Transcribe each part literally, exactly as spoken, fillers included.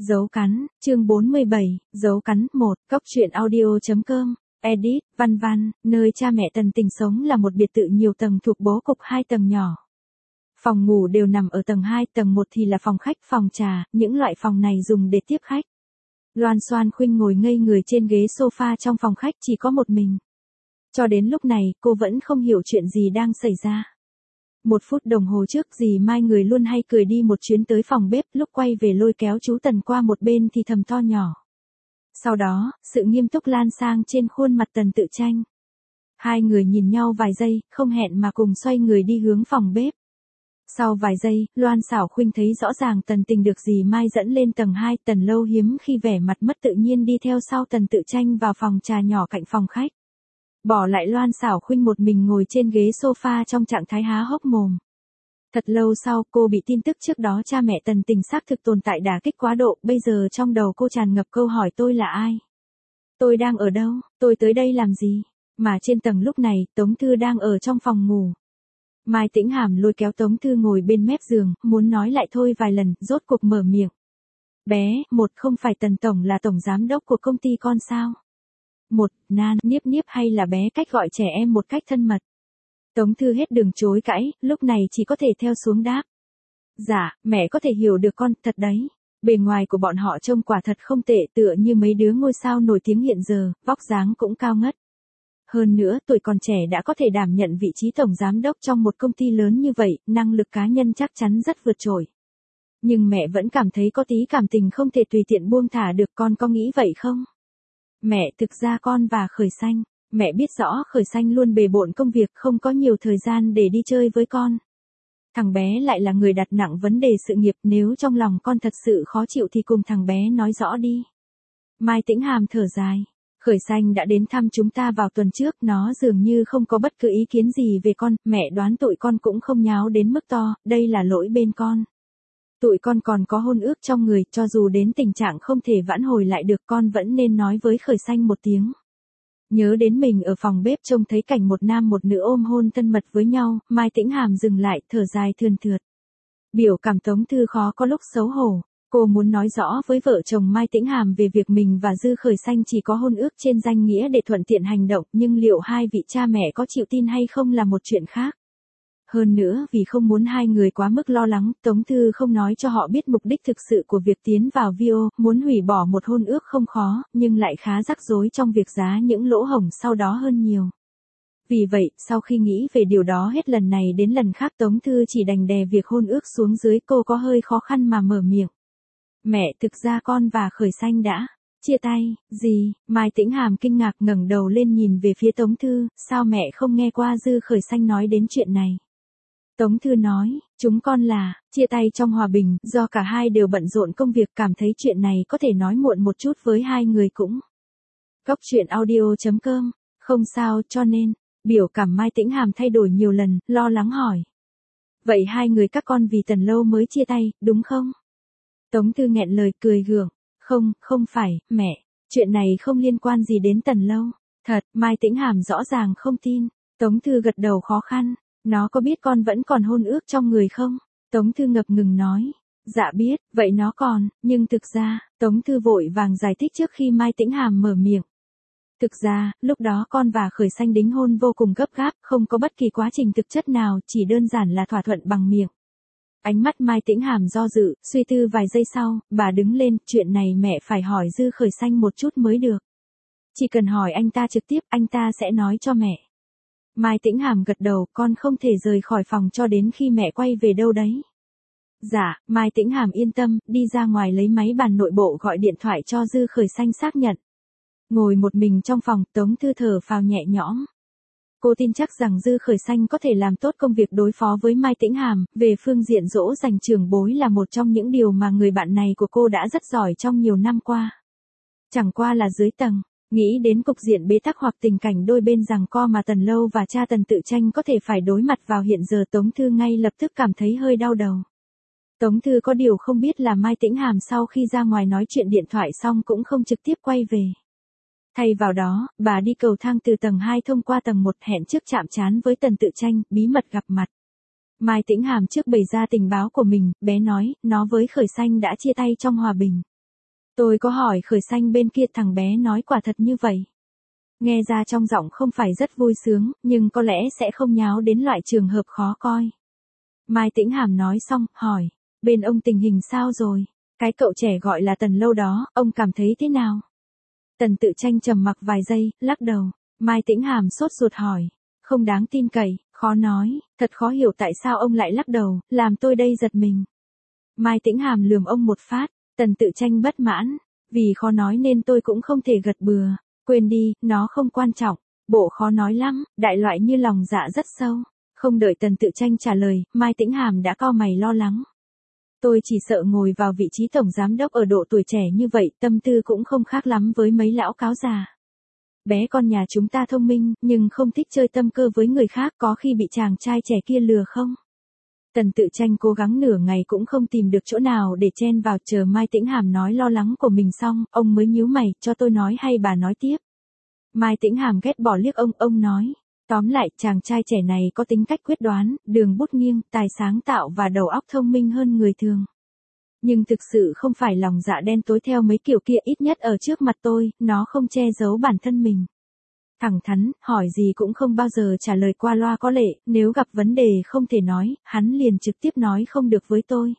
Dấu cắn, chương bốn mươi bảy, dấu cắn, một, cốc truyện audio.com, edit, văn văn, nơi cha mẹ Tần Tình sống là một biệt thự nhiều tầng thuộc bố cục hai tầng nhỏ. Phòng ngủ đều nằm ở tầng hai, tầng một thì là phòng khách, phòng trà, những loại phòng này dùng để tiếp khách. Loan Xoan Khuynh ngồi ngây người trên ghế sofa trong phòng khách chỉ có một mình. Cho đến lúc này, cô vẫn không hiểu chuyện gì đang xảy ra. Một phút đồng hồ trước dì Mai người luôn hay cười đi một chuyến tới phòng bếp, lúc quay về lôi kéo chú Tần qua một bên thì thầm to nhỏ. Sau đó, sự nghiêm túc lan sang trên khuôn mặt Tần Tự Tranh. Hai người nhìn nhau vài giây, không hẹn mà cùng xoay người đi hướng phòng bếp. Sau vài giây, Loan Xảo Khuynh thấy rõ ràng Tần Tình được dì Mai dẫn lên tầng hai, Tần Lâu hiếm khi vẻ mặt mất tự nhiên đi theo sau Tần Tự Tranh vào phòng trà nhỏ cạnh phòng khách. Bỏ lại Loan Xảo Khuynh một mình ngồi trên ghế sofa trong trạng thái há hốc mồm. Thật lâu sau cô bị tin tức trước đó cha mẹ Tần Tình xác thực tồn tại đả kích quá độ, bây giờ trong đầu cô tràn ngập câu hỏi tôi là ai? Tôi đang ở đâu? Tôi tới đây làm gì? Mà trên tầng lúc này, Tống Thư đang ở trong phòng ngủ. Mai Tĩnh Hàm lôi kéo Tống Thư ngồi bên mép giường, muốn nói lại thôi vài lần, rốt cuộc mở miệng. Bé, một không phải Tần Tổng là tổng giám đốc của công ty con sao? Một, nan, niếp niếp hay là bé cách gọi trẻ em một cách thân mật. Tống Thư hết đường chối cãi, lúc này chỉ có thể theo xuống đáp. Dạ, mẹ có thể hiểu được con, thật đấy. Bề ngoài của bọn họ trông quả thật không tệ, tựa như mấy đứa ngôi sao nổi tiếng hiện giờ, vóc dáng cũng cao ngất. Hơn nữa, tuổi còn trẻ đã có thể đảm nhận vị trí tổng giám đốc trong một công ty lớn như vậy, năng lực cá nhân chắc chắn rất vượt trội. Nhưng mẹ vẫn cảm thấy có tí cảm tình không thể tùy tiện buông thả được, con có nghĩ vậy không? Mẹ, thực ra con và Khởi Xanh, mẹ biết rõ Khởi Xanh luôn bề bộn công việc, không có nhiều thời gian để đi chơi với con. Thằng bé lại là người đặt nặng vấn đề sự nghiệp, nếu trong lòng con thật sự khó chịu thì cùng thằng bé nói rõ đi. Mai Tĩnh Hàm thở dài. Khởi Xanh đã đến thăm chúng ta vào tuần trước, nó dường như không có bất cứ ý kiến gì về con, mẹ đoán tụi con cũng không nháo đến mức to, đây là lỗi bên con. Tụi con còn có hôn ước trong người, cho dù đến tình trạng không thể vãn hồi lại được, con vẫn nên nói với Khởi Xanh một tiếng. Nhớ đến mình ở phòng bếp trông thấy cảnh một nam một nữ ôm hôn thân mật với nhau, Mai Tĩnh Hàm dừng lại, thở dài thườn thượt. Biểu cảm Tống Thư khó có lúc xấu hổ. Cô muốn nói rõ với vợ chồng Mai Tĩnh Hàm về việc mình và Dư Khởi Xanh chỉ có hôn ước trên danh nghĩa để thuận tiện hành động, nhưng liệu hai vị cha mẹ có chịu tin hay không là một chuyện khác. Hơn nữa, vì không muốn hai người quá mức lo lắng, Tống Thư không nói cho họ biết mục đích thực sự của việc tiến vào vi ô, muốn hủy bỏ một hôn ước không khó, nhưng lại khá rắc rối trong việc giá những lỗ hổng sau đó hơn nhiều. Vì vậy, sau khi nghĩ về điều đó hết lần này đến lần khác Tống Thư chỉ đành đè việc hôn ước xuống dưới, cô có hơi khó khăn mà mở miệng. Mẹ, thực ra con và Khởi Xanh đã chia tay. Gì? Mai Tĩnh Hàm kinh ngạc ngẩng đầu lên nhìn về phía Tống Thư, sao mẹ không nghe qua Dư Khởi Xanh nói đến chuyện này? Tống Thư nói, chúng con là chia tay trong hòa bình, do cả hai đều bận rộn công việc, cảm thấy chuyện này có thể nói muộn một chút với hai người cũng. Cốc truyện audio.com, không sao, cho nên, biểu cảm Mai Tĩnh Hàm thay đổi nhiều lần, lo lắng hỏi. Vậy hai người các con vì Tần Lâu mới chia tay, đúng không? Tống Thư nghẹn lời cười gượng, không, không phải, mẹ, chuyện này không liên quan gì đến Tần Lâu. Thật, Mai Tĩnh Hàm rõ ràng không tin. Tống Thư gật đầu khó khăn, nó có biết con vẫn còn hôn ước trong người không? Tống Thư ngập ngừng nói, dạ biết, vậy nó còn, nhưng thực ra, Tống Thư vội vàng giải thích trước khi Mai Tĩnh Hàm mở miệng. Thực ra, lúc đó con và Khởi Xanh đính hôn vô cùng gấp gáp, không có bất kỳ quá trình thực chất nào, chỉ đơn giản là thỏa thuận bằng miệng. Ánh mắt Mai Tĩnh Hàm do dự, suy tư vài giây sau, bà đứng lên, chuyện này mẹ phải hỏi Dư Khởi Xanh một chút mới được. Chỉ cần hỏi anh ta trực tiếp, anh ta sẽ nói cho mẹ. Mai Tĩnh Hàm gật đầu, con không thể rời khỏi phòng cho đến khi mẹ quay về đâu đấy. Dạ, Mai Tĩnh Hàm yên tâm, đi ra ngoài lấy máy bàn nội bộ gọi điện thoại cho Dư Khởi Xanh xác nhận. Ngồi một mình trong phòng, Tống Thư thở phào nhẹ nhõm. Cô tin chắc rằng Dư Khởi Xanh có thể làm tốt công việc đối phó với Mai Tĩnh Hàm, về phương diện dỗ dành trưởng bối là một trong những điều mà người bạn này của cô đã rất giỏi trong nhiều năm qua. Chẳng qua là dưới tầng, nghĩ đến cục diện bế tắc hoặc tình cảnh đôi bên giằng co mà Tần Lâu và cha Tần Tự Tranh có thể phải đối mặt vào hiện giờ, Tống Thư ngay lập tức cảm thấy hơi đau đầu. Tống Thư có điều không biết là Mai Tĩnh Hàm sau khi ra ngoài nói chuyện điện thoại xong cũng không trực tiếp quay về. Thay vào đó, bà đi cầu thang từ tầng hai thông qua tầng một, hẹn trước chạm trán với Tần Tự Tranh, bí mật gặp mặt. Mai Tĩnh Hàm trước bày ra tình báo của mình, bé nói, nó với Khởi Xanh đã chia tay trong hòa bình. Tôi có hỏi Khởi Xanh bên kia, thằng bé nói quả thật như vậy. Nghe ra trong giọng không phải rất vui sướng, nhưng có lẽ sẽ không nháo đến loại trường hợp khó coi. Mai Tĩnh Hàm nói xong, hỏi, bên ông tình hình sao rồi? Cái cậu trẻ gọi là Tần Lâu đó, ông cảm thấy thế nào? Tần Tự Tranh trầm mặc vài giây, lắc đầu. Mai Tĩnh Hàm sốt ruột hỏi, không đáng tin cậy, khó nói, thật khó hiểu tại sao ông lại lắc đầu, làm tôi đây giật mình. Mai Tĩnh Hàm lườm ông một phát, Tần Tự Tranh bất mãn, vì khó nói nên tôi cũng không thể gật bừa, quên đi, nó không quan trọng, bộ khó nói lắm, đại loại như lòng dạ rất sâu. Không đợi Tần Tự Tranh trả lời, Mai Tĩnh Hàm đã cau mày lo lắng. Tôi chỉ sợ ngồi vào vị trí tổng giám đốc ở độ tuổi trẻ như vậy, tâm tư cũng không khác lắm với mấy lão cáo già. Bé con nhà chúng ta thông minh, nhưng không thích chơi tâm cơ với người khác, có khi bị chàng trai trẻ kia lừa không? Tần Tự Tranh cố gắng nửa ngày cũng không tìm được chỗ nào để chen vào, chờ Mai Tĩnh Hàm nói lo lắng của mình xong, ông mới nhíu mày, cho tôi nói hay bà nói tiếp. Mai Tĩnh Hàm ghét bỏ liếc ông, ông nói. Tóm lại, chàng trai trẻ này có tính cách quyết đoán, đường bút nghiêng, tài sáng tạo và đầu óc thông minh hơn người thường. Nhưng thực sự không phải lòng dạ đen tối theo mấy kiểu kia, ít nhất ở trước mặt tôi, nó không che giấu bản thân mình. Thẳng thắn, hỏi gì cũng không bao giờ trả lời qua loa có lệ, nếu gặp vấn đề không thể nói, hắn liền trực tiếp nói không được với tôi.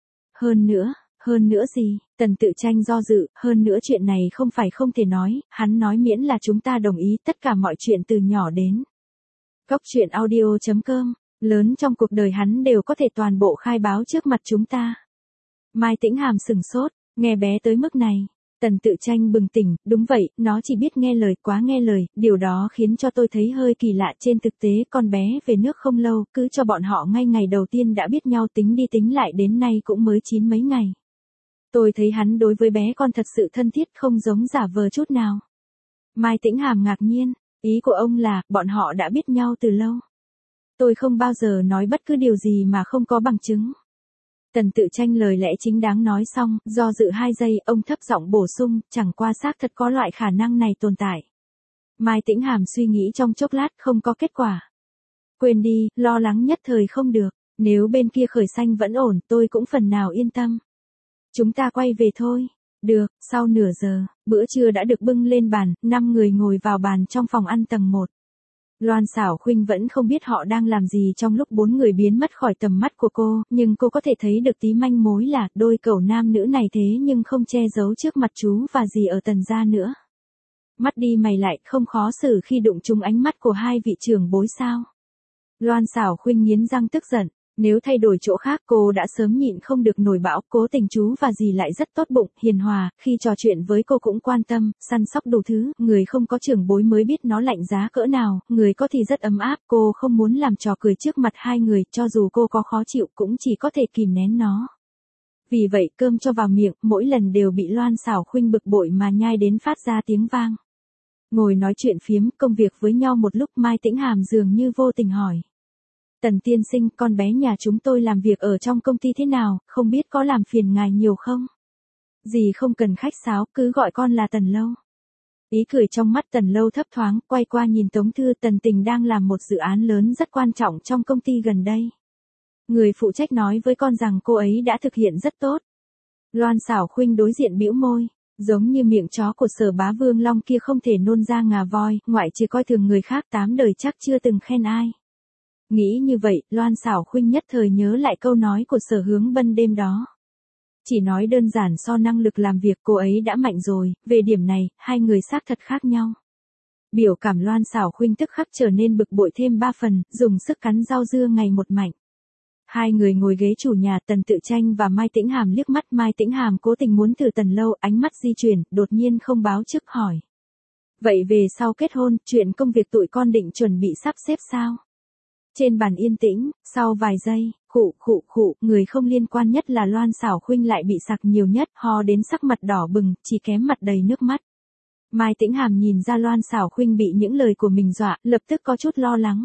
Hơn nữa, hơn nữa gì, Tần Tự Tranh do dự, hơn nữa chuyện này không phải không thể nói, hắn nói miễn là chúng ta đồng ý tất cả mọi chuyện từ nhỏ đến. Cốc truyện audio chấm com, lớn trong cuộc đời hắn đều có thể toàn bộ khai báo trước mặt chúng ta. Mai Tĩnh Hàm sừng sốt, nghe bé tới mức này. Tần Tự Tranh bừng tỉnh, đúng vậy, nó chỉ biết nghe lời, quá nghe lời, điều đó khiến cho tôi thấy hơi kỳ lạ. Trên thực tế con bé về nước không lâu, cứ cho bọn họ ngay ngày đầu tiên đã biết nhau, tính đi tính lại đến nay cũng mới chín mấy ngày. Tôi thấy hắn đối với bé con thật sự thân thiết, không giống giả vờ chút nào. Mai Tĩnh Hàm ngạc nhiên, ý của ông là, bọn họ đã biết nhau từ lâu. Tôi không bao giờ nói bất cứ điều gì mà không có bằng chứng. Tần Tự Tranh lời lẽ chính đáng nói xong, do dự hai giây, ông thấp giọng bổ sung, chẳng qua xác thật có loại khả năng này tồn tại. Mai Tĩnh Hàm suy nghĩ trong chốc lát, không có kết quả. Quên đi, lo lắng nhất thời không được, nếu bên kia Khởi Xanh vẫn ổn, tôi cũng phần nào yên tâm. Chúng ta quay về thôi. Được, sau nửa giờ, bữa trưa đã được bưng lên bàn, năm người ngồi vào bàn trong phòng ăn tầng một. Loan Xảo Khuynh vẫn không biết họ đang làm gì trong lúc bốn người biến mất khỏi tầm mắt của cô, nhưng cô có thể thấy được tí manh mối là đôi cậu nam nữ này thế nhưng không che giấu trước mặt chú và dì ở Tần gia nữa. Mắt đi mày lại, không khó xử khi đụng trúng ánh mắt của hai vị trưởng bối sao. Loan Xảo Khuynh nghiến răng tức giận. Nếu thay đổi chỗ khác cô đã sớm nhịn không được nổi bão. Cố Tình chú và dì lại rất tốt bụng, hiền hòa, khi trò chuyện với cô cũng quan tâm, săn sóc đủ thứ, người không có trưởng bối mới biết nó lạnh giá cỡ nào, người có thì rất ấm áp. Cô không muốn làm trò cười trước mặt hai người, cho dù cô có khó chịu cũng chỉ có thể kìm nén nó. Vì vậy cơm cho vào miệng, mỗi lần đều bị Loan Xảo Khuynh bực bội mà nhai đến phát ra tiếng vang. Ngồi nói chuyện phiếm công việc với nhau một lúc, Mai Tĩnh Hàm dường như vô tình hỏi. Tần tiên sinh, con bé nhà chúng tôi làm việc ở trong công ty thế nào, không biết có làm phiền ngài nhiều không? Dì không cần khách sáo, cứ gọi con là Tần Lâu. Ý cười trong mắt Tần Lâu thấp thoáng, quay qua nhìn Tống Thư. Tần Tình đang làm một dự án lớn rất quan trọng trong công ty gần đây. Người phụ trách nói với con rằng cô ấy đã thực hiện rất tốt. Loan Xảo Khuynh đối diện bĩu môi, giống như miệng chó của Sở Bá Vương Long kia không thể nôn ra ngà voi, ngoại trừ coi thường người khác tám đời chắc chưa từng khen ai. Nghĩ như vậy, Loan Xảo Khuynh nhất thời nhớ lại câu nói của Sở Hướng Bân đêm đó. Chỉ nói đơn giản so năng lực làm việc cô ấy đã mạnh rồi, về điểm này, hai người xác thật khác nhau. Biểu cảm Loan Xảo Khuynh tức khắc trở nên bực bội thêm ba phần, dùng sức cắn rau dưa ngày một mạnh. Hai người ngồi ghế chủ nhà, Tần Tự Tranh và Mai Tĩnh Hàm liếc mắt. Mai Tĩnh Hàm cố tình muốn thử Tần Lâu, ánh mắt di chuyển, đột nhiên không báo trước hỏi. Vậy về sau kết hôn, chuyện công việc tụi con định chuẩn bị sắp xếp sao? Trên bàn yên tĩnh, sau vài giây, khụ khụ khụ, người không liên quan nhất là Loan Xảo Khuynh lại bị sặc nhiều nhất, ho đến sắc mặt đỏ bừng, chỉ kém mặt đầy nước mắt. Mai Tĩnh Hàm nhìn ra Loan Xảo Khuynh bị những lời của mình dọa, lập tức có chút lo lắng.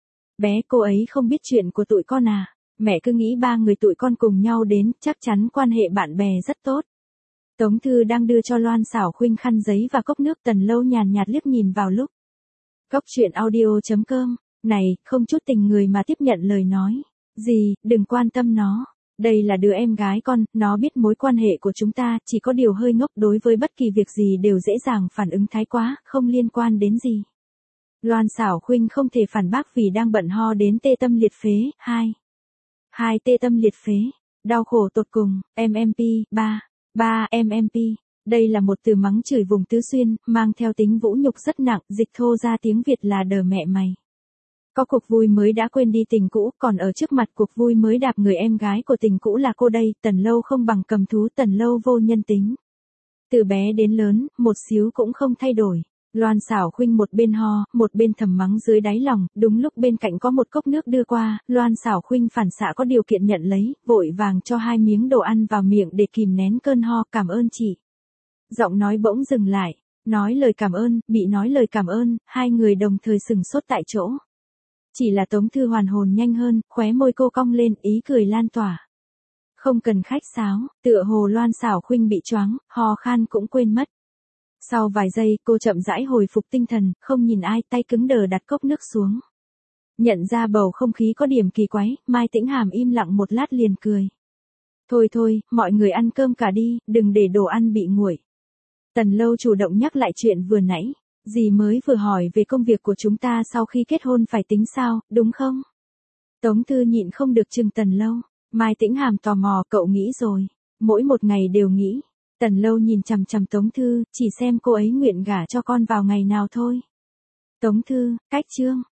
Bé cô ấy không biết chuyện của tụi con à, mẹ cứ nghĩ ba người tụi con cùng nhau đến, chắc chắn quan hệ bạn bè rất tốt. Tống Thư đang đưa cho Loan Xảo Khuynh khăn giấy và cốc nước. Tần Lâu nhàn nhạt liếc nhìn vào lúc. Cốc truyện audio chấm com. Này, không chút tình người mà tiếp nhận lời nói. Gì, đừng quan tâm nó. Đây là đứa em gái con, nó biết mối quan hệ của chúng ta, chỉ có điều hơi ngốc, đối với bất kỳ việc gì đều dễ dàng phản ứng thái quá, không liên quan đến gì. Loan Xảo Khuynh không thể phản bác vì đang bận ho đến tê tâm liệt phế. Hai. Hai tê tâm liệt phế. Đau khổ tột cùng. em em pê. Ba. Ba em em pê. Đây là một từ mắng chửi vùng Tứ Xuyên, mang theo tính vũ nhục rất nặng, dịch thô ra tiếng Việt là đờ mẹ mày. Có cuộc vui mới đã quên đi tình cũ, còn ở trước mặt cuộc vui mới đạp người em gái của tình cũ là cô đây, Tần Lâu không bằng cầm thú, Tần Lâu vô nhân tính. Từ bé đến lớn, một xíu cũng không thay đổi. Loan Xảo Khuynh một bên ho, một bên thầm mắng dưới đáy lòng, đúng lúc bên cạnh có một cốc nước đưa qua, Loan Xảo Khuynh phản xạ có điều kiện nhận lấy, vội vàng cho hai miếng đồ ăn vào miệng để kìm nén cơn ho, cảm ơn chị. Giọng nói bỗng dừng lại, nói lời cảm ơn, bị nói lời cảm ơn, hai người đồng thời sừng sốt tại chỗ. Chỉ là Tống Thư hoàn hồn nhanh hơn, khóe môi cô cong lên, ý cười lan tỏa. Không cần khách sáo, tựa hồ Loan Xảo Khuynh bị choáng, ho khan cũng quên mất. Sau vài giây, cô chậm rãi hồi phục tinh thần, không nhìn ai, tay cứng đờ đặt cốc nước xuống. Nhận ra bầu không khí có điểm kỳ quái, Mai Tĩnh Hàm im lặng một lát liền cười. Thôi thôi, mọi người ăn cơm cả đi, đừng để đồ ăn bị nguội. Tần Lâu chủ động nhắc lại chuyện vừa nãy. Dì mới vừa hỏi về công việc của chúng ta sau khi kết hôn phải tính sao, đúng không? Tống Thư nhịn không được chừng Tần Lâu. Mai Tĩnh Hàm tò mò, cậu nghĩ rồi. Mỗi một ngày đều nghĩ. Tần Lâu nhìn chằm chằm Tống Thư, chỉ xem cô ấy nguyện gả cho con vào ngày nào thôi. Tống Thư, cách chương.